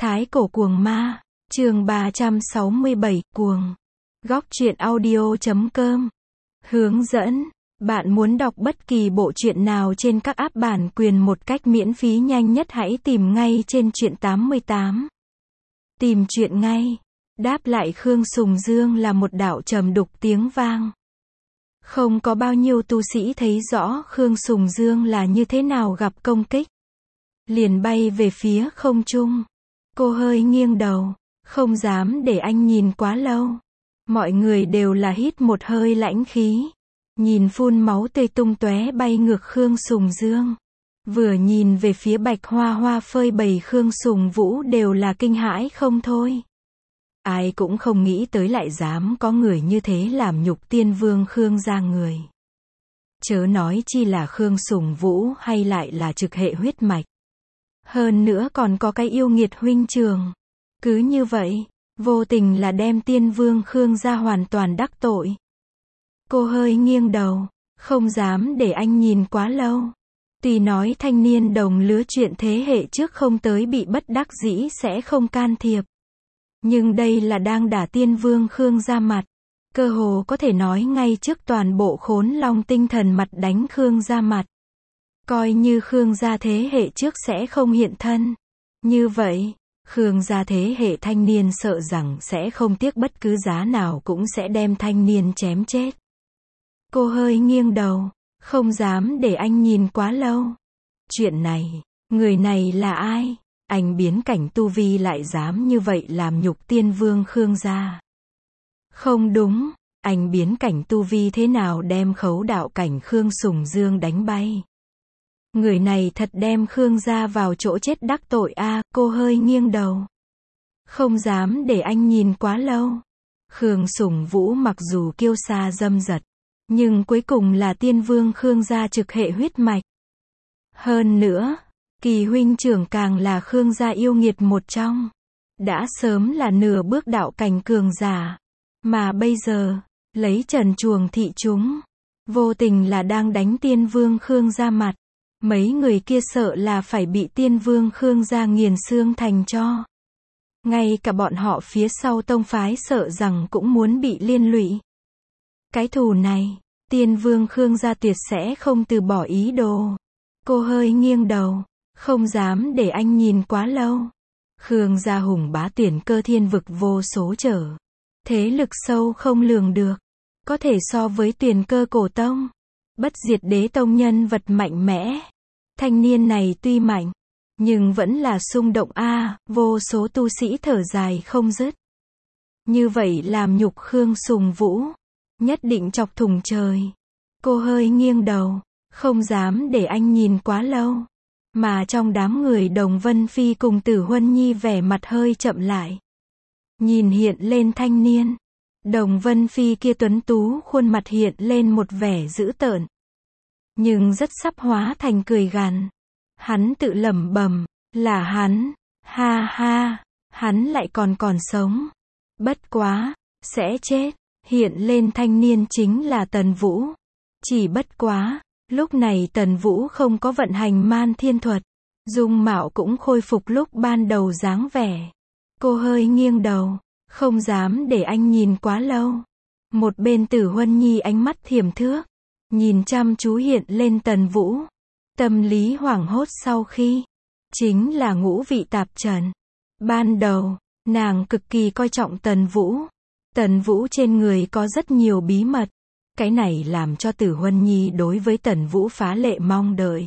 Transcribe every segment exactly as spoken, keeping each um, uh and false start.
Thái cổ cuồng ma, chương ba trăm sáu mươi bảy, cuồng. Góc truyện audio chấm com. Hướng dẫn, bạn muốn đọc bất kỳ bộ truyện nào trên các app bản quyền một cách miễn phí nhanh nhất hãy tìm ngay trên truyện tám mươi tám. Tìm truyện ngay. Đáp lại Khương Sùng Dương là một đạo trầm đục tiếng vang. Không có bao nhiêu tu sĩ thấy rõ Khương Sùng Dương là như thế nào gặp công kích. Liền bay về phía không trung. Cô hơi nghiêng đầu, không dám để anh nhìn quá lâu. Mọi người đều là hít một hơi lãnh khí. Nhìn phun máu tươi tung tóe bay ngược Khương Sùng Dương. Vừa nhìn về phía Bạch Hoa Hoa phơi bày Khương Sùng Vũ đều là kinh hãi không thôi. Ai cũng không nghĩ tới lại dám có người như thế làm nhục tiên vương Khương gia người. Chớ nói chi là Khương Sùng Vũ hay lại là trực hệ huyết mạch. Hơn nữa còn có cái yêu nghiệt huynh trường. Cứ như vậy, vô tình là đem tiên vương Khương gia hoàn toàn đắc tội. Cô hơi nghiêng đầu, không dám để anh nhìn quá lâu. Tuy nói thanh niên đồng lứa chuyện thế hệ trước không tới bị bất đắc dĩ sẽ không can thiệp. Nhưng đây là đang đả tiên vương Khương gia mặt. Cơ hồ có thể nói ngay trước toàn bộ Khốn Long tinh thần mặt đánh Khương gia mặt. Coi như Khương gia thế hệ trước sẽ không hiện thân. Như vậy, Khương gia thế hệ thanh niên sợ rằng sẽ không tiếc bất cứ giá nào cũng sẽ đem thanh niên chém chết. Cô hơi nghiêng đầu, không dám để anh nhìn quá lâu. Chuyện này, người này là ai? Anh biến cảnh tu vi lại dám như vậy làm nhục tiên vương Khương gia. Không đúng, anh biến cảnh tu vi thế nào đem khấu đạo cảnh Khương Sùng Dương đánh bay. Người này thật đem Khương gia vào chỗ chết đắc tội a. À, cô hơi nghiêng đầu. Không dám để anh nhìn quá lâu. Khương Sùng Vũ mặc dù kiêu sa dâm dật, nhưng cuối cùng là tiên vương Khương gia trực hệ huyết mạch. Hơn nữa, Kỳ huynh trưởng càng là Khương gia yêu nghiệt một trong. Đã sớm là nửa bước đạo cảnh cường giả. Mà bây giờ, lấy trần chuồng thị chúng. Vô tình là đang đánh tiên vương Khương gia mặt. Mấy người kia sợ là phải bị tiên vương Khương gia nghiền xương thành tro. Ngay cả bọn họ phía sau tông phái sợ rằng cũng muốn bị liên lụy. Cái thù này, tiên vương Khương gia tuyệt sẽ không từ bỏ ý đồ. Cô hơi nghiêng đầu, không dám để anh nhìn quá lâu. Khương gia hùng bá tuyển cơ thiên vực vô số trở. Thế lực sâu không lường được. Có thể so với tuyển cơ cổ tông. Bất diệt đế tông nhân vật mạnh mẽ. Thanh niên này tuy mạnh, nhưng vẫn là xung động a, à, vô số tu sĩ thở dài không dứt. Như vậy làm nhục Khương Sùng Vũ, nhất định chọc thủng trời. Cô hơi nghiêng đầu, không dám để anh nhìn quá lâu. Mà trong đám người Đồng Vân Phi cùng Tử Huân Nhi vẻ mặt hơi chậm lại. Nhìn hiện lên thanh niên. Đồng Vân Phi kia tuấn tú khuôn mặt hiện lên một vẻ dữ tợn. Nhưng rất sắp hóa thành cười gằn. Hắn tự lẩm bẩm, là hắn, ha ha, hắn lại còn còn sống. Bất quá, sẽ chết. Hiện lên thanh niên chính là Tần Vũ. Chỉ bất quá, lúc này Tần Vũ không có vận hành man thiên thuật. Dung mạo cũng khôi phục lúc ban đầu dáng vẻ. Cô hơi nghiêng đầu, không dám để anh nhìn quá lâu. Một bên Tử Huân Nhi ánh mắt thiểm thước. Nhìn chăm chú hiện lên Tần Vũ. Tâm lý hoảng hốt sau khi. Chính là ngũ vị tạp trần. Ban đầu, nàng cực kỳ coi trọng Tần Vũ. Tần Vũ trên người có rất nhiều bí mật. Cái này làm cho Tử Huân Nhi đối với Tần Vũ phá lệ mong đợi.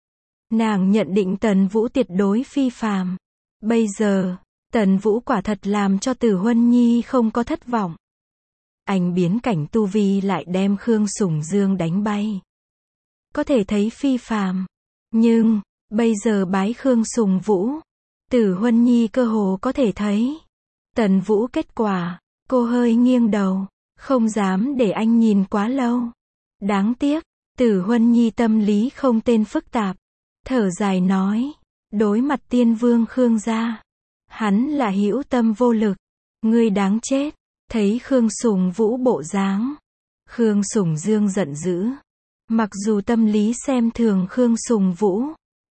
Nàng nhận định Tần Vũ tuyệt đối phi phàm. Bây giờ, Tần Vũ quả thật làm cho Tử Huân Nhi không có thất vọng. Anh biến cảnh tu vi lại đem Khương Sùng Dương đánh bay. Có thể thấy phi phàm. Nhưng, bây giờ bái Khương Sùng Vũ. Tử Huân Nhi cơ hồ có thể thấy. Tần Vũ kết quả, cô hơi nghiêng đầu, không dám để anh nhìn quá lâu. Đáng tiếc, Tử Huân Nhi tâm lý không tên phức tạp. Thở dài nói, đối mặt tiên vương Khương gia. Hắn là hữu tâm vô lực. Ngươi đáng chết. Thấy Khương Sùng Vũ bộ dáng. Khương Sùng Dương giận dữ. Mặc dù tâm lý xem thường Khương Sùng Vũ.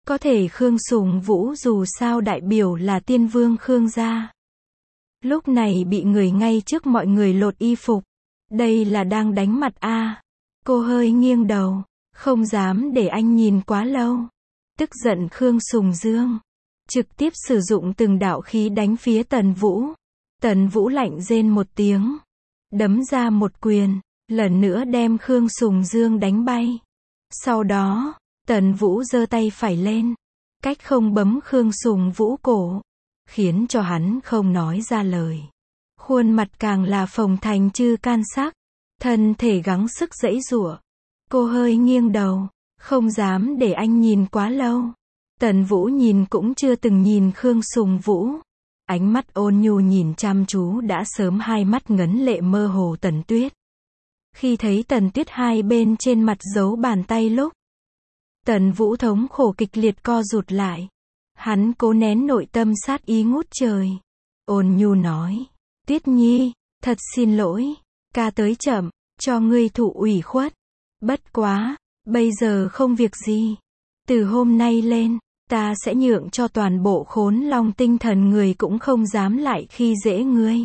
Có thể Khương Sùng Vũ dù sao đại biểu là tiên vương Khương gia. Lúc này bị người ngay trước mọi người lột y phục. Đây là đang đánh mặt a. À. Cô hơi nghiêng đầu, không dám để anh nhìn quá lâu. Tức giận Khương Sùng Dương, trực tiếp sử dụng từng đạo khí đánh phía Tần Vũ. Tần Vũ lạnh rên một tiếng, đấm ra một quyền, lần nữa đem Khương Sùng Dương đánh bay. Sau đó, Tần Vũ giơ tay phải lên, cách không bấm Khương Sùng Vũ cổ, khiến cho hắn không nói ra lời. Khuôn mặt càng là phồng thành chư can sắc, thân thể gắng sức giãy giụa. Cô hơi nghiêng đầu, không dám để anh nhìn quá lâu. Tần Vũ nhìn cũng chưa từng nhìn Khương Sùng Vũ. Ánh mắt ôn nhu nhìn chăm chú đã sớm hai mắt ngấn lệ mơ hồ Tần Tuyết. Khi thấy Tần Tuyết hai bên trên mặt giấu bàn tay lúc, Tần Vũ thống khổ kịch liệt co rụt lại. Hắn cố nén nội tâm sát ý ngút trời. Ôn nhu nói, Tuyết Nhi, thật xin lỗi, ca tới chậm, cho ngươi thụ ủy khuất. Bất quá, bây giờ không việc gì. Từ hôm nay lên, ta sẽ nhượng cho toàn bộ Khốn Long tinh thần người cũng không dám lại khi dễ ngươi.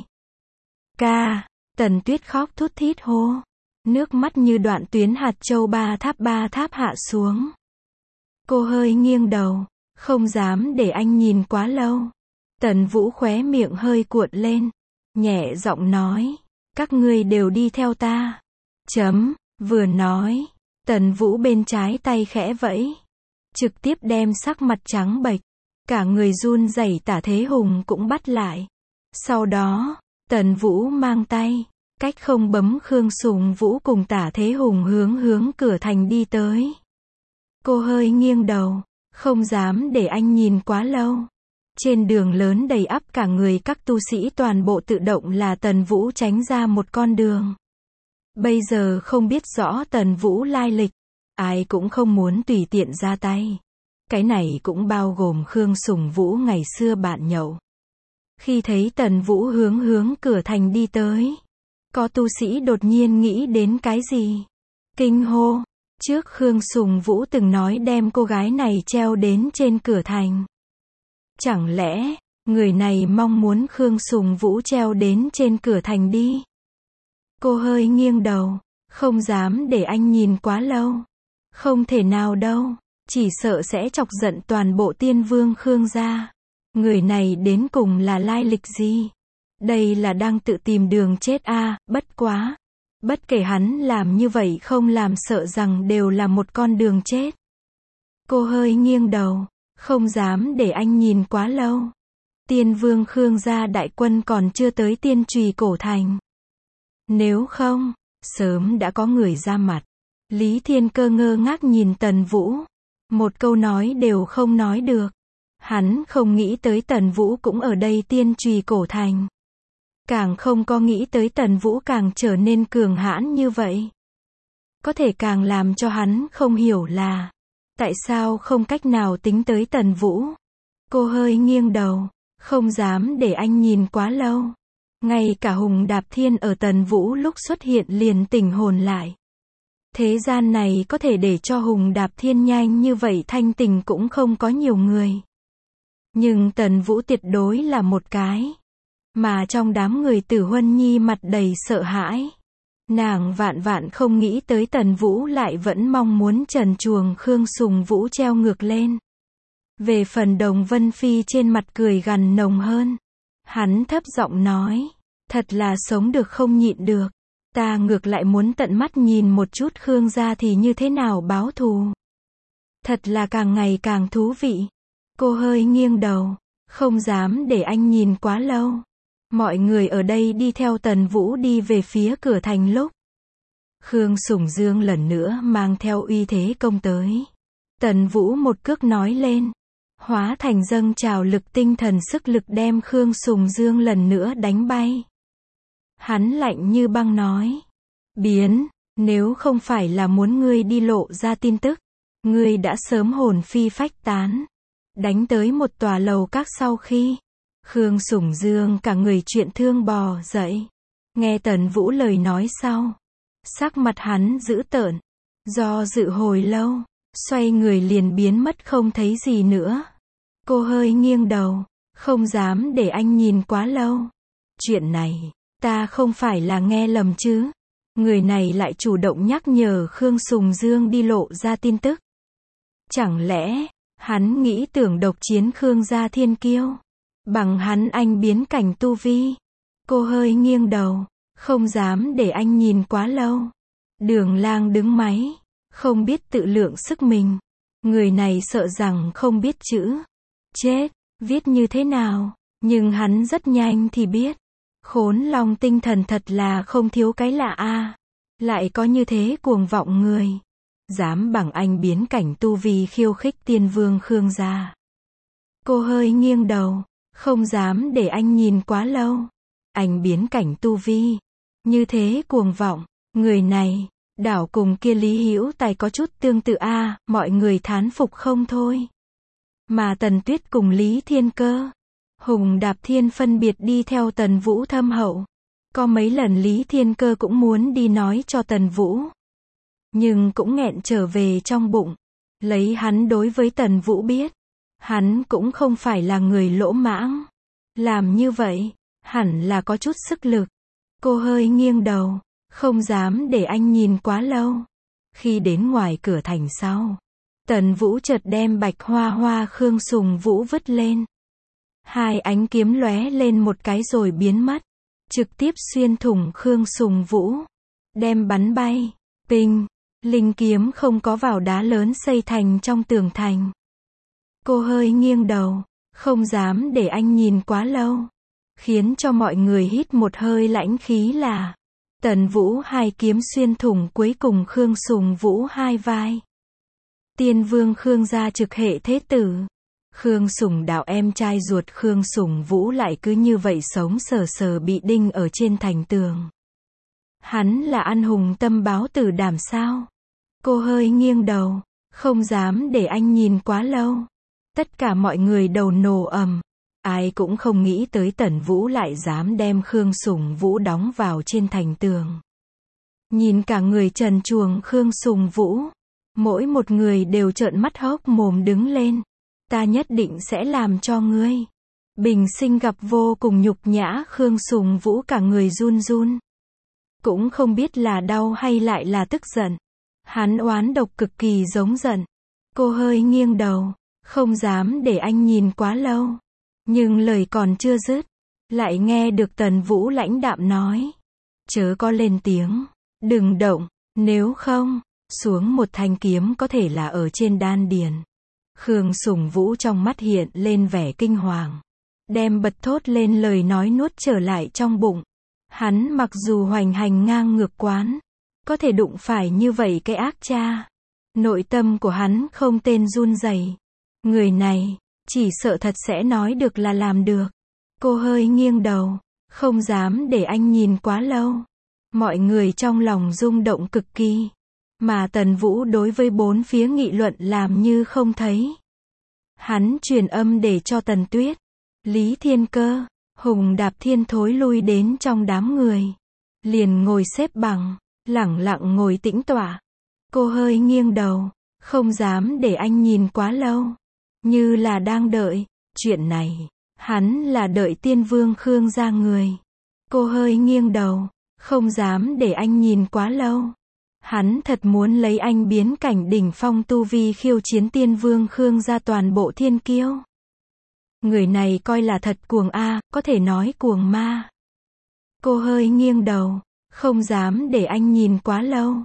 Ca, Tần Tuyết khóc thút thít hô. Nước mắt như đoạn tuyến hạt châu ba tháp ba tháp hạ xuống. Cô hơi nghiêng đầu, không dám để anh nhìn quá lâu. Tần Vũ khóe miệng hơi cuộn lên, nhẹ giọng nói, các ngươi đều đi theo ta. Chấm, vừa nói, Tần Vũ bên trái tay khẽ vẫy, trực tiếp đem sắc mặt trắng bệch, cả người run rẩy Tả Thế Hùng cũng bắt lại. Sau đó, Tần Vũ mang tay, cách không bấm Khương Sùng Vũ cùng Tả Thế Hùng hướng hướng cửa thành đi tới. Cô hơi nghiêng đầu, không dám để anh nhìn quá lâu. Trên đường lớn đầy ắp cả người các tu sĩ toàn bộ tự động là Tần Vũ tránh ra một con đường. Bây giờ không biết rõ Tần Vũ lai lịch, ai cũng không muốn tùy tiện ra tay. Cái này cũng bao gồm Khương Sùng Vũ ngày xưa bạn nhậu. Khi thấy Tần Vũ hướng hướng cửa thành đi tới, có tu sĩ đột nhiên nghĩ đến cái gì? Kinh hô, trước Khương Sùng Vũ từng nói đem cô gái này treo đến trên cửa thành. Chẳng lẽ, người này mong muốn Khương Sùng Vũ treo đến trên cửa thành đi? Cô hơi nghiêng đầu, không dám để anh nhìn quá lâu. Không thể nào đâu, chỉ sợ sẽ chọc giận toàn bộ tiên vương Khương gia. Người này đến cùng là lai lịch gì? Đây là đang tự tìm đường chết a. À, bất quá. Bất kể hắn làm như vậy không làm sợ rằng đều là một con đường chết. Cô hơi nghiêng đầu, không dám để anh nhìn quá lâu. Tiên vương Khương gia đại quân còn chưa tới Tiên Trùy cổ thành. Nếu không, sớm đã có người ra mặt. Lý Thiên Cơ ngơ ngác nhìn Tần Vũ. Một câu nói đều không nói được. Hắn không nghĩ tới Tần Vũ cũng ở đây Tiên Trùy cổ thành. Càng không có nghĩ tới Tần Vũ càng trở nên cường hãn như vậy. Có thể càng làm cho hắn không hiểu là, tại sao không cách nào tính tới Tần Vũ. Cô hơi nghiêng đầu, không dám để anh nhìn quá lâu. Ngay cả Hùng Đạp Thiên ở Tần Vũ lúc xuất hiện liền tỉnh hồn lại. Thế gian này có thể để cho Hùng Đạp Thiên nhanh như vậy thanh tỉnh cũng không có nhiều người. Nhưng Tần Vũ tuyệt đối là một cái. Mà trong đám người Tử Huân Nhi mặt đầy sợ hãi. Nàng vạn vạn không nghĩ tới Tần Vũ lại vẫn mong muốn trần truồng Khương Sùng Vũ treo ngược lên. Về phần Đồng Vân Phi trên mặt cười gằn nồng hơn. Hắn thấp giọng nói, thật là sống được không nhịn được. Ta ngược lại muốn tận mắt nhìn một chút Khương gia thì như thế nào báo thù. Thật là càng ngày càng thú vị. Cô hơi nghiêng đầu, không dám để anh nhìn quá lâu. Mọi người ở đây đi theo Tần Vũ đi về phía cửa thành lúc. Khương Sùng Dương lần nữa mang theo uy thế công tới. Tần Vũ một cước nói lên. Hóa thành dâng trào lực tinh thần sức lực đem Khương Sùng Dương lần nữa đánh bay. Hắn lạnh như băng nói. Biến, nếu không phải là muốn ngươi đi lộ ra tin tức, ngươi đã sớm hồn phi phách tán. Đánh tới một tòa lầu các sau khi. Khương Sùng Dương cả người chuyện thương bò dậy. Nghe Tần Vũ lời nói sau. Sắc mặt hắn dữ tợn. Do dự hồi lâu. xoay người liền biến mất không thấy gì nữa. Cô hơi nghiêng đầu, không dám để anh nhìn quá lâu. Chuyện này, ta không phải là nghe lầm chứ? Người này lại chủ động nhắc nhở Khương Sùng Dương đi lộ ra tin tức. Chẳng lẽ, hắn nghĩ tưởng độc chiến Khương gia thiên kiêu, bằng hắn anh biến cảnh tu vi. Cô hơi nghiêng đầu, không dám để anh nhìn quá lâu. Đường Lang đứng máy, không biết tự lượng sức mình. Người này sợ rằng không biết chữ. Chết, viết như thế nào, nhưng hắn rất nhanh thì biết. Khốn Long tinh thần thật là không thiếu cái lạ a. Lại có như thế cuồng vọng người. Dám bằng anh biến cảnh tu vi khiêu khích tiên vương Khương gia. Cô hơi nghiêng đầu, không dám để anh nhìn quá lâu. Anh biến cảnh tu vi, như thế cuồng vọng, người này, đảo cùng kia Lý Hữu Tài có chút tương tự a, mọi người thán phục không thôi. Mà Tần Tuyết cùng Lý Thiên Cơ, Hùng Đạp Thiên phân biệt đi theo Tần Vũ thâm hậu. Có mấy lần Lý Thiên Cơ cũng muốn đi nói cho Tần Vũ, nhưng cũng nghẹn trở về trong bụng. Lấy hắn đối với Tần Vũ biết, hắn cũng không phải là người lỗ mãng. Làm như vậy, hẳn là có chút sức lực. Cô hơi nghiêng đầu, không dám để anh nhìn quá lâu. Khi đến ngoài cửa thành sau, Tần Vũ chợt đem bạch hoa hoa Khương Sùng Vũ vứt lên. Hai ánh kiếm lóe lên một cái rồi biến mất, trực tiếp xuyên thủng Khương Sùng Vũ, đem bắn bay. Pinh, linh kiếm không có vào đá lớn xây thành trong tường thành. Cô hơi nghiêng đầu, không dám để anh nhìn quá lâu, khiến cho mọi người hít một hơi lãnh khí là Tần Vũ hai kiếm xuyên thủng cuối cùng Khương Sùng Vũ hai vai. Tiên vương Khương gia trực hệ thế tử, Khương Sùng Đạo em trai ruột Khương Sùng Vũ lại cứ như vậy sống sờ sờ bị đinh ở trên thành tường. Hắn là anh hùng tâm báo tử đảm sao? Cô hơi nghiêng đầu, không dám để anh nhìn quá lâu. Tất cả mọi người đầu nổ ầm. Ai cũng không nghĩ tới Tần Vũ lại dám đem Khương Sùng Vũ đóng vào trên thành tường. Nhìn cả người trần truồng Khương Sùng Vũ, mỗi một người đều trợn mắt hốc mồm đứng lên. Ta nhất định sẽ làm cho ngươi. Bình sinh gặp vô cùng nhục nhã, Khương Sùng Vũ cả người run run. Cũng không biết là đau hay lại là tức giận. Hắn oán độc cực kỳ giống giận. Cô hơi nghiêng đầu, không dám để anh nhìn quá lâu. Nhưng lời còn chưa dứt, lại nghe được Tần Vũ lãnh đạm nói. Chớ có lên tiếng, đừng động, nếu không, xuống một thanh kiếm có thể là ở trên đan điền. Khương Sùng Vũ trong mắt hiện lên vẻ kinh hoàng, đem bật thốt lên lời nói nuốt trở lại trong bụng. Hắn mặc dù hoành hành ngang ngược quán, có thể đụng phải như vậy cái ác cha, nội tâm của hắn không tên run rẩy. Người này, chỉ sợ thật sẽ nói được là làm được. Cô hơi nghiêng đầu, không dám để anh nhìn quá lâu. Mọi người trong lòng rung động cực kỳ, mà Tần Vũ đối với bốn phía nghị luận làm như không thấy. Hắn truyền âm để cho Tần Tuyết, Lý Thiên Cơ, Hùng Đạp Thiên thối lui đến trong đám người. Liền ngồi xếp bằng, lẳng lặng ngồi tĩnh tọa. Cô hơi nghiêng đầu, không dám để anh nhìn quá lâu. Như là đang đợi, chuyện này, hắn là đợi tiên vương Khương gia người. Cô hơi nghiêng đầu, không dám để anh nhìn quá lâu. Hắn thật muốn lấy anh biến cảnh đỉnh phong tu vi khiêu chiến tiên vương Khương gia toàn bộ thiên kiêu. Người này coi là thật cuồng a, có thể nói cuồng ma. Cô hơi nghiêng đầu, không dám để anh nhìn quá lâu.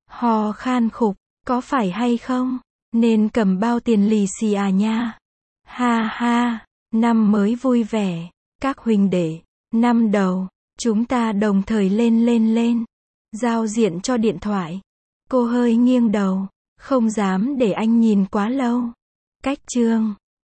Hò khan khục, có phải hay không? Nên cầm bao tiền lì xì à nha. Ha ha, năm mới vui vẻ. Các huynh đệ, năm đầu, chúng ta đồng thời lên lên lên. Giao diện cho điện thoại. Cô hơi nghiêng đầu, không dám để anh nhìn quá lâu. Cách chương